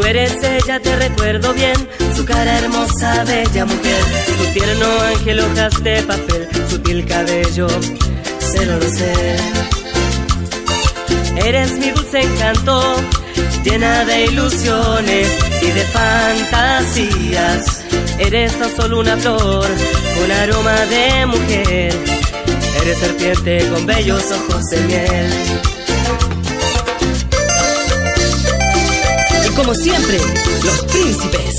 eres ella, te recuerdo bien, su cara hermosa, bella mujer, su tierno ángel, hojas de papel, sutil cabello, lo sé. Eres mi dulce encanto, llena de ilusiones y de fantasías. Eres tan solo una flor con aroma de mujer. Eres serpiente con bellos ojos de miel. Y como siempre, los príncipes.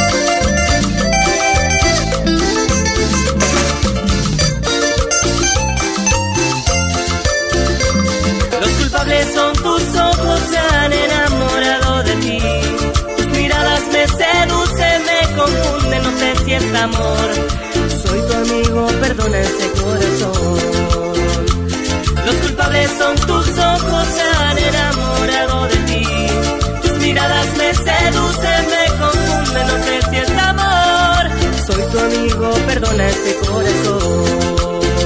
Los culpables son tus ojos, se han enamorado de ti. Tus miradas me seducen, me confunden, no sé si es amor. Soy tu amigo, perdona ese corazón. Los culpables son tus ojos, se han enamorado de ti. Tus miradas me seducen, me confunden, no sé si es amor. Soy tu amigo, perdona ese corazón.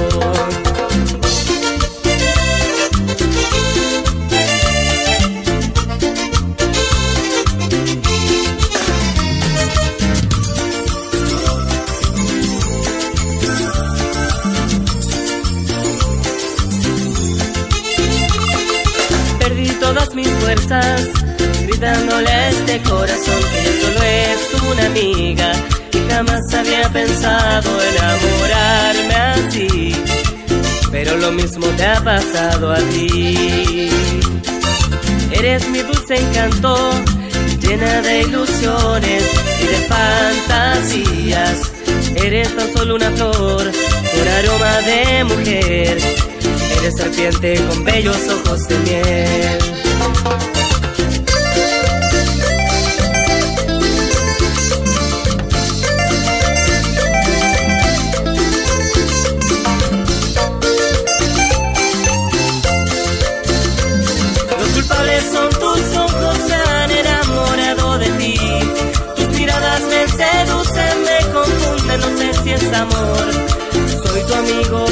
Todas mis fuerzas, gritándole a este corazón que ella solo es una amiga y jamás había pensado enamorarme así, pero lo mismo te ha pasado a ti. Eres mi dulce encanto, llena de ilusiones y de fantasías. Eres tan solo una flor con aroma de mujer. Eres serpiente con bellos ojos de miel. Los culpables son tus ojos, se han enamorado de ti. Tus miradas me seducen, me confunden, no sé si es amor. Soy tu amigo,